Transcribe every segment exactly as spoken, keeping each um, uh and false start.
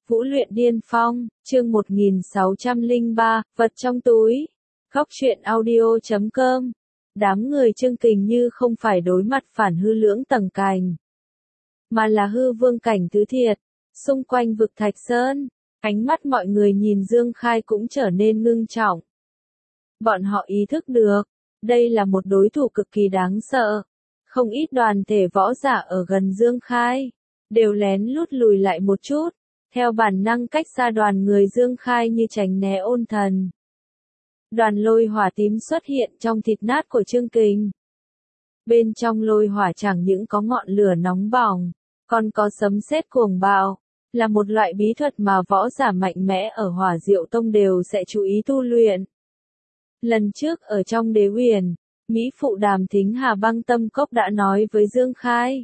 Vũ luyện điên phong, chương một nghìn sáu trăm lẻ ba, vật trong túi. Góc truyện audio chấm com. Đám người Chương Kình như không phải đối mặt phản hư lưỡng tầng cảnh, mà là hư vương cảnh tứ thiệt. Xung quanh vực Thạch Sơn, ánh mắt mọi người nhìn Dương Khai cũng trở nên ngưng trọng. Bọn họ ý thức được, đây là một đối thủ cực kỳ đáng sợ. Không ít đoàn thể võ giả ở gần Dương Khai, đều lén lút lùi lại một chút, theo bản năng cách xa đoàn người Dương Khai như tránh né ôn thần. Đoàn lôi hỏa tím xuất hiện trong thịt nát của Chương Kình. Bên trong lôi hỏa chẳng những có ngọn lửa nóng bỏng, còn có sấm sét cuồng bạo, là một loại bí thuật mà võ giả mạnh mẽ ở Hỏa Diệu Tông đều sẽ chú ý tu luyện. Lần trước ở trong Đế Huyền, Mỹ phụ Đàm Thính Hà Băng Tâm Cốc đã nói với Dương Khai.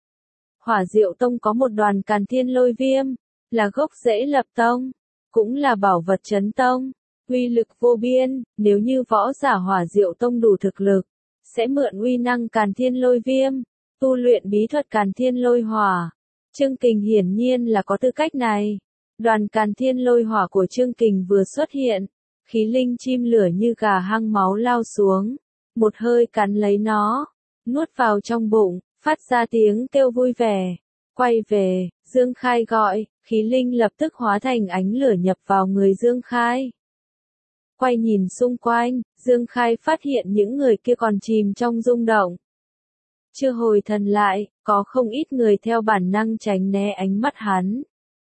Hỏa Diệu Tông có một đoàn Càn Thiên Lôi Viêm, là gốc rễ lập tông, cũng là bảo vật trấn tông, uy lực vô biên. Nếu như võ giả Hỏa Diệu Tông đủ thực lực, sẽ mượn uy năng Càn Thiên Lôi Viêm, tu luyện bí thuật Càn Thiên Lôi Hỏa. Chương Kình hiển nhiên là có tư cách này. Đoàn Càn Thiên Lôi Hỏa của Chương Kình vừa xuất hiện, khí linh chim lửa như gà hăng máu lao xuống, một hơi cắn lấy nó, nuốt vào trong bụng, phát ra tiếng kêu vui vẻ. Quay về, Dương Khai gọi, khí linh lập tức hóa thành ánh lửa nhập vào người Dương Khai. Quay nhìn xung quanh, Dương Khai phát hiện những người kia còn chìm trong rung động. Chưa hồi thần lại, có không ít người theo bản năng tránh né ánh mắt hắn,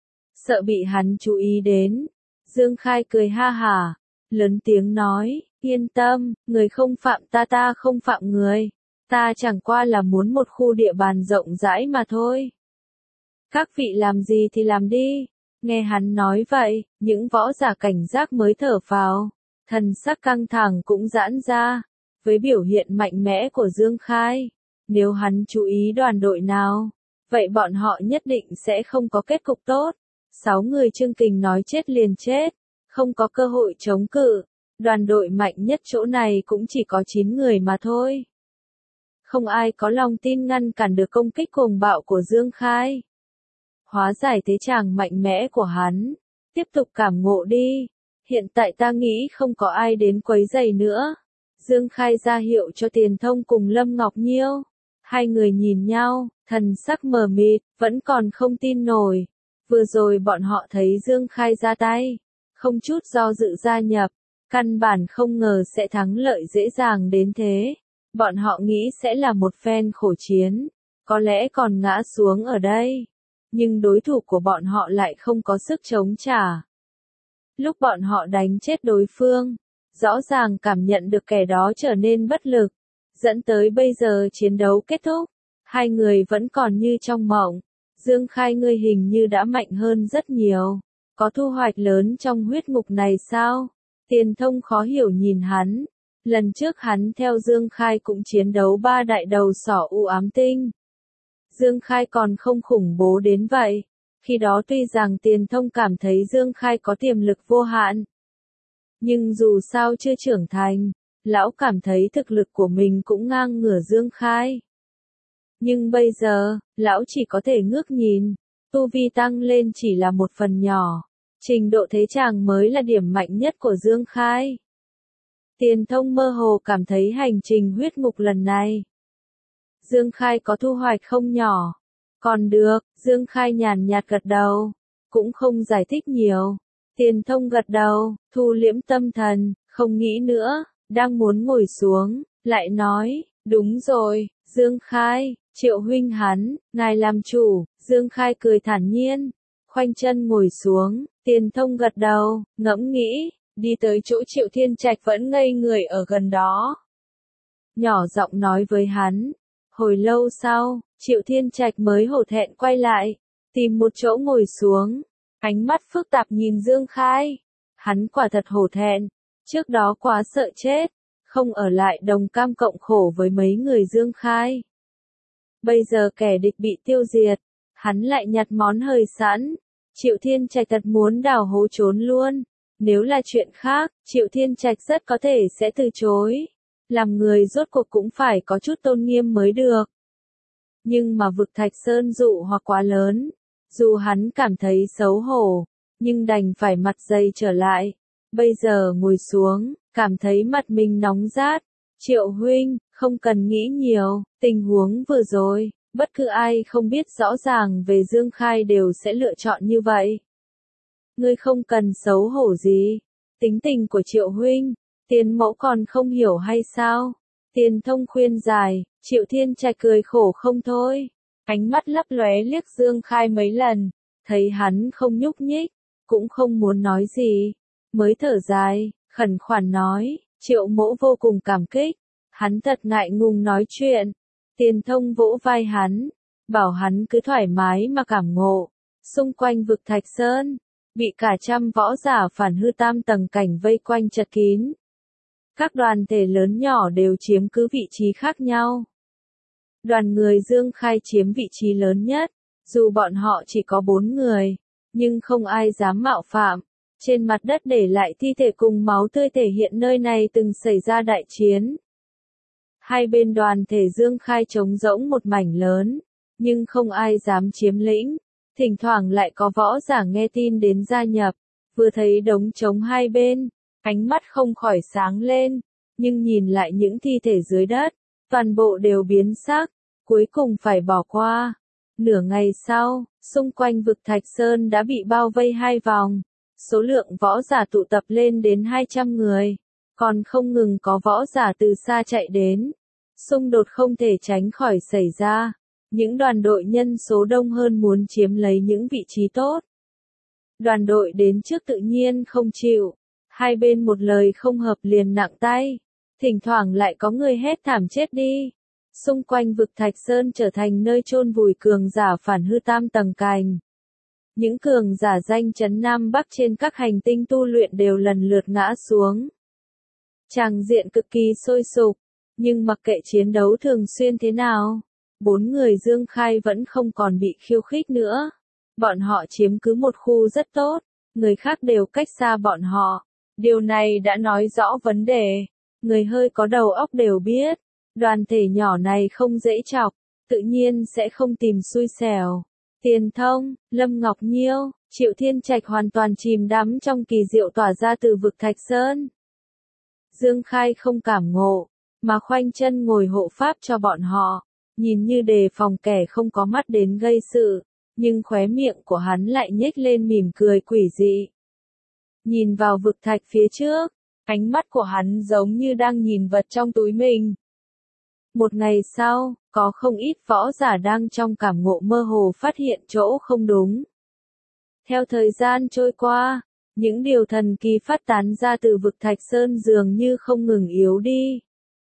sợ bị hắn chú ý đến. Dương Khai cười ha hả, lớn tiếng nói, yên tâm, người không phạm ta ta không phạm người. Ta chẳng qua là muốn một khu địa bàn rộng rãi mà thôi. Các vị làm gì thì làm đi. Nghe hắn nói vậy, những võ giả cảnh giác mới thở phào, thần sắc căng thẳng cũng giãn ra. Với biểu hiện mạnh mẽ của Dương Khai, nếu hắn chú ý đoàn đội nào, vậy bọn họ nhất định sẽ không có kết cục tốt. Sáu người Chương Kình nói chết liền chết, không có cơ hội chống cự. Đoàn đội mạnh nhất chỗ này cũng chỉ có chín người mà thôi. Không ai có lòng tin ngăn cản được công kích cuồng bạo của Dương Khai. Hóa giải thế chàng mạnh mẽ của hắn, tiếp tục cảm ngộ đi. Hiện tại ta nghĩ không có ai đến quấy rầy nữa. Dương Khai ra hiệu cho Tiền Thông cùng Lâm Ngọc Nhiêu. Hai người nhìn nhau, thần sắc mờ mịt, vẫn còn không tin nổi. Vừa rồi bọn họ thấy Dương Khai ra tay, không chút do dự gia nhập, căn bản không ngờ sẽ thắng lợi dễ dàng đến thế. Bọn họ nghĩ sẽ là một phen khổ chiến, có lẽ còn ngã xuống ở đây. Nhưng đối thủ của bọn họ lại không có sức chống trả. Lúc bọn họ đánh chết đối phương, rõ ràng cảm nhận được kẻ đó trở nên bất lực, dẫn tới bây giờ chiến đấu kết thúc. Hai người vẫn còn như trong mộng. Dương Khai, ngươi hình như đã mạnh hơn rất nhiều. Có thu hoạch lớn trong huyết ngục này sao? Tiền Thông khó hiểu nhìn hắn. Lần trước hắn theo Dương Khai cũng chiến đấu ba đại đầu sỏ u ám tinh. Dương Khai còn không khủng bố đến vậy. Khi đó tuy rằng Tiền Thông cảm thấy Dương Khai có tiềm lực vô hạn, nhưng dù sao chưa trưởng thành, lão cảm thấy thực lực của mình cũng ngang ngửa Dương Khai. Nhưng bây giờ, lão chỉ có thể ngước nhìn, tu vi tăng lên chỉ là một phần nhỏ, trình độ thế chàng mới là điểm mạnh nhất của Dương Khai. Tiền Thông mơ hồ cảm thấy hành trình huyết ngục lần này, Dương Khai có thu hoạch không nhỏ. Còn được, Dương Khai nhàn nhạt gật đầu, cũng không giải thích nhiều. Tiền Thông gật đầu, thu liễm tâm thần, không nghĩ nữa, đang muốn ngồi xuống, lại nói, đúng rồi, Dương Khai, Triệu huynh hắn, ngài làm chủ. Dương Khai cười thản nhiên, khoanh chân ngồi xuống. Tiền Thông gật đầu, ngẫm nghĩ, đi tới chỗ Triệu Thiên Trạch vẫn ngây người ở gần đó. Nhỏ giọng nói với hắn. Hồi lâu sau, Triệu Thiên Trạch mới hổ thẹn quay lại, tìm một chỗ ngồi xuống, ánh mắt phức tạp nhìn Dương Khai. Hắn quả thật hổ thẹn, trước đó quá sợ chết, không ở lại đồng cam cộng khổ với mấy người Dương Khai. Bây giờ kẻ địch bị tiêu diệt, hắn lại nhặt món hời sẵn. Triệu Thiên Trạch thật muốn đào hố trốn luôn. Nếu là chuyện khác, Triệu Thiên Trạch rất có thể sẽ từ chối. Làm người rốt cuộc cũng phải có chút tôn nghiêm mới được. Nhưng mà vực Thạch Sơn dụ hoặc quá lớn, Dù hắn cảm thấy xấu hổ, nhưng đành phải mặt dày trở lại. Bây giờ ngồi xuống, cảm thấy mặt mình nóng rát. Triệu huynh, không cần nghĩ nhiều, tình huống vừa rồi, bất cứ ai không biết rõ ràng về Dương Khai đều sẽ lựa chọn như vậy. Ngươi không cần xấu hổ gì. Tính tình của Triệu huynh, Tiền mẫu còn không hiểu hay sao? Tiền Thông khuyên giải, Triệu Thiên Trạch cười khổ không thôi. Ánh mắt lấp lóe liếc Dương Khai mấy lần, thấy hắn không nhúc nhích, cũng không muốn nói gì, mới thở dài, khẩn khoản nói, Triệu mẫu vô cùng cảm kích, hắn thật ngại ngùng nói chuyện. Tiền Thông vỗ vai hắn, bảo hắn cứ thoải mái mà cảm ngộ. Xung quanh vực Thạch Sơn, bị cả trăm võ giả phản hư tam tầng cảnh vây quanh chật kín. Các đoàn thể lớn nhỏ đều chiếm cứ vị trí khác nhau. Đoàn người Dương Khai chiếm vị trí lớn nhất, dù bọn họ chỉ có bốn người, nhưng không ai dám mạo phạm. Trên mặt đất để lại thi thể cùng máu tươi thể hiện nơi này từng xảy ra đại chiến. Hai bên đoàn thể Dương Khai trống rỗng một mảnh lớn, nhưng không ai dám chiếm lĩnh. Thỉnh thoảng lại có võ giả nghe tin đến gia nhập, vừa thấy đống trống hai bên, ánh mắt không khỏi sáng lên, nhưng nhìn lại những thi thể dưới đất, toàn bộ đều biến sắc, cuối cùng phải bỏ qua. Nửa ngày sau, xung quanh vực Thạch Sơn đã bị bao vây hai vòng, số lượng võ giả tụ tập lên đến hai trăm người, còn không ngừng có võ giả từ xa chạy đến. Xung đột không thể tránh khỏi xảy ra. Những đoàn đội nhân số đông hơn muốn chiếm lấy những vị trí tốt. Đoàn đội đến trước tự nhiên không chịu. Hai bên một lời không hợp liền nặng tay. Thỉnh thoảng lại có người hét thảm chết đi. Xung quanh vực Thạch Sơn trở thành nơi chôn vùi cường giả phản hư tam tầng cành. Những cường giả danh chấn Nam Bắc trên các hành tinh tu luyện đều lần lượt ngã xuống. Tràng diện cực kỳ sôi sục, nhưng mặc kệ chiến đấu thường xuyên thế nào, bốn người Dương Khai vẫn không còn bị khiêu khích nữa. Bọn họ chiếm cứ một khu rất tốt, người khác đều cách xa bọn họ. Điều này đã nói rõ vấn đề. Người hơi có đầu óc đều biết, đoàn thể nhỏ này không dễ chọc, tự nhiên sẽ không tìm xui xẻo. Tiền Thông, Lâm Ngọc Nhiêu, Triệu Thiên Trạch hoàn toàn chìm đắm trong kỳ diệu tỏa ra từ vực Thạch Sơn. Dương Khai không cảm ngộ, mà khoanh chân ngồi hộ pháp cho bọn họ, nhìn như đề phòng kẻ không có mắt đến gây sự, nhưng khóe miệng của hắn lại nhếch lên mỉm cười quỷ dị. Nhìn vào vực thạch phía trước, ánh mắt của hắn giống như đang nhìn vật trong túi mình. Một ngày sau, có không ít võ giả đang trong cảm ngộ mơ hồ phát hiện chỗ không đúng. Theo thời gian trôi qua, những điều thần kỳ phát tán ra từ vực Thạch Sơn dường như không ngừng yếu đi.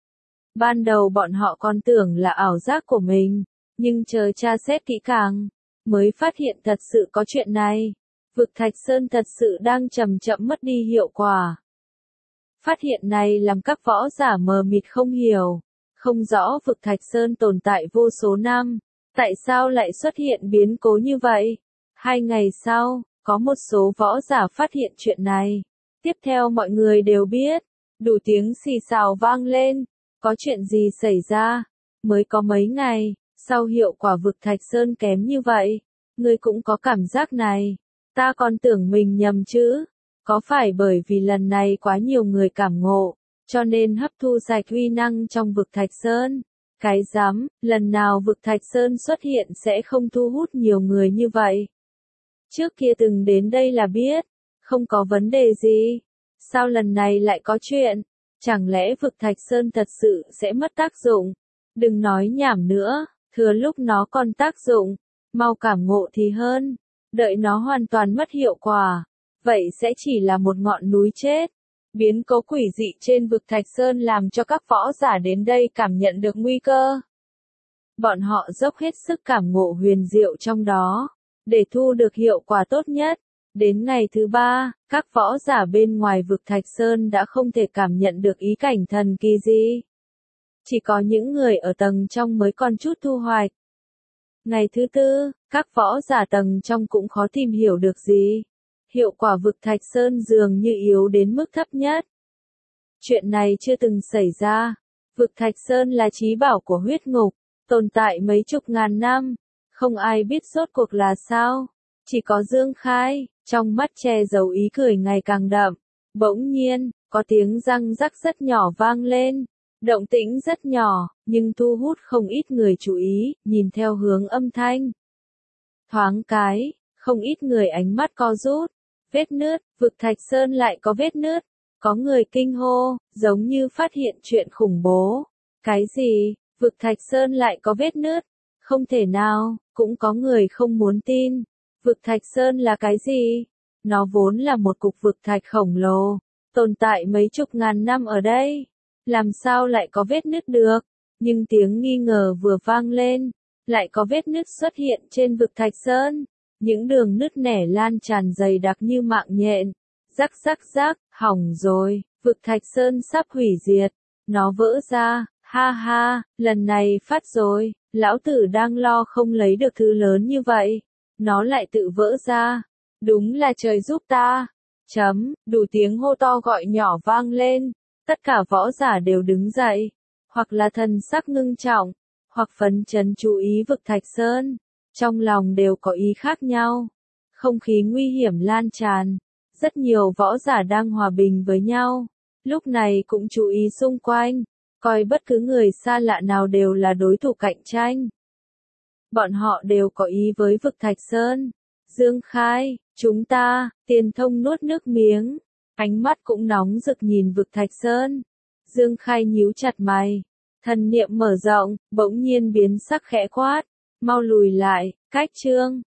Ban đầu bọn họ còn tưởng là ảo giác của mình, nhưng chờ tra xét kỹ càng, mới phát hiện thật sự có chuyện này. Vực Thạch Sơn thật sự đang chậm chậm mất đi hiệu quả. Phát hiện này làm các võ giả mờ mịt không hiểu, không rõ vực Thạch Sơn tồn tại vô số năm, tại sao lại xuất hiện biến cố như vậy. Hai ngày sau, có một số võ giả phát hiện chuyện này. Tiếp theo mọi người đều biết, đủ tiếng xì xào vang lên. Có chuyện gì xảy ra? Mới có mấy ngày, sao hiệu quả vực Thạch Sơn kém như vậy? Ngươi cũng có cảm giác này. Ta còn tưởng mình nhầm chứ. Có phải bởi vì lần này quá nhiều người cảm ngộ, cho nên hấp thu sạch uy năng trong vực Thạch Sơn? Cái dám, lần nào vực Thạch Sơn xuất hiện sẽ không thu hút nhiều người như vậy. Trước kia từng đến đây là biết, không có vấn đề gì. Sao lần này lại có chuyện? Chẳng lẽ vực Thạch Sơn thật sự sẽ mất tác dụng? Đừng nói nhảm nữa, thừa lúc nó còn tác dụng, mau cảm ngộ thì hơn. Đợi nó hoàn toàn mất hiệu quả, vậy sẽ chỉ là một ngọn núi chết. Biến cố quỷ dị trên vực Thạch Sơn làm cho các võ giả đến đây cảm nhận được nguy cơ. Bọn họ dốc hết sức cảm ngộ huyền diệu trong đó, để thu được hiệu quả tốt nhất. Đến ngày thứ ba, các võ giả bên ngoài vực Thạch Sơn đã không thể cảm nhận được ý cảnh thần kỳ gì. Chỉ có những người ở tầng trong mới còn chút thu hoạch. Ngày thứ tư, các võ giả tầng trong cũng khó tìm hiểu được gì. Hiệu quả vực Thạch Sơn dường như yếu đến mức thấp nhất. Chuyện này chưa từng xảy ra. Vực Thạch Sơn là trí bảo của huyết ngục, tồn tại mấy chục ngàn năm. Không ai biết rốt cuộc là sao. Chỉ có Dương Khai, trong mắt che giấu ý cười ngày càng đậm. Bỗng nhiên, có tiếng răng rắc rất nhỏ vang lên. Động tĩnh rất nhỏ, nhưng thu hút không ít người chú ý, nhìn theo hướng âm thanh. Thoáng cái, không ít người ánh mắt co rút. Vết nứt, vực Thạch Sơn lại có vết nứt. Có người kinh hô, giống như phát hiện chuyện khủng bố. Cái gì, vực Thạch Sơn lại có vết nứt? Không thể nào, cũng có người không muốn tin. Vực Thạch Sơn là cái gì? Nó vốn là một cục vực thạch khổng lồ, tồn tại mấy chục ngàn năm ở đây. Làm sao lại có vết nứt được? Nhưng tiếng nghi ngờ vừa vang lên, lại có vết nứt xuất hiện trên vực Thạch Sơn. Những đường nứt nẻ lan tràn dày đặc như mạng nhện. Rắc rắc rắc, hỏng rồi, vực Thạch Sơn sắp hủy diệt. Nó vỡ ra, ha ha, lần này phát rồi, lão tử đang lo không lấy được thứ lớn như vậy. Nó lại tự vỡ ra. Đúng là trời giúp ta. Chấm, đủ tiếng hô to gọi nhỏ vang lên. Tất cả võ giả đều đứng dậy. Hoặc là thần sắc ngưng trọng, hoặc phấn chấn chú ý vực Thạch Sơn. Trong lòng đều có ý khác nhau. Không khí nguy hiểm lan tràn. Rất nhiều võ giả đang hòa bình với nhau. Lúc này cũng chú ý xung quanh. Coi bất cứ người xa lạ nào đều là đối thủ cạnh tranh. Bọn họ đều có ý với vực Thạch Sơn. Dương Khai, chúng ta, Tiền Thông nuốt nước miếng. Ánh mắt cũng nóng rực nhìn vực Thạch Sơn. Dương Khai nhíu chặt mày. Thần niệm mở rộng, bỗng nhiên biến sắc khẽ quát. Mau lùi lại, cách chương.